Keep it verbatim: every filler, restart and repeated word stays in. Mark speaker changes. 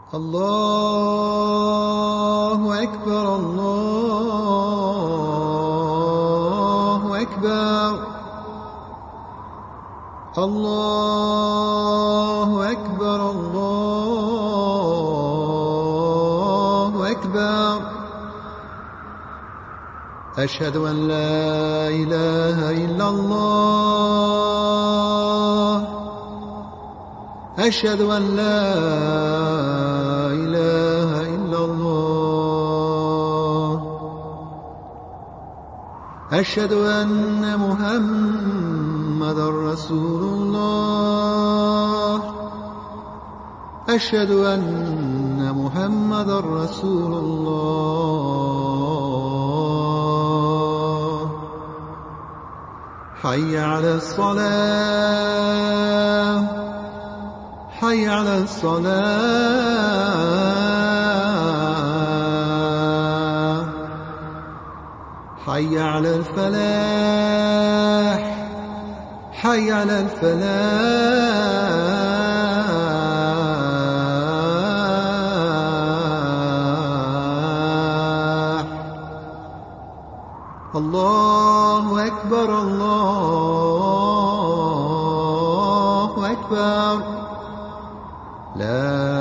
Speaker 1: الله أكبر الله أكبر الله أكبر الله أكبر أشهد أن لا إله إلا الله أشهد أن لا إله إلا الله أشهد أن محمدًا رسول الله أشهد أن محمدًا رسول الله حي على الصلاة حي على الصلاة حي على الفلاح حي على الفلاح الله أكبر الله أكبر لا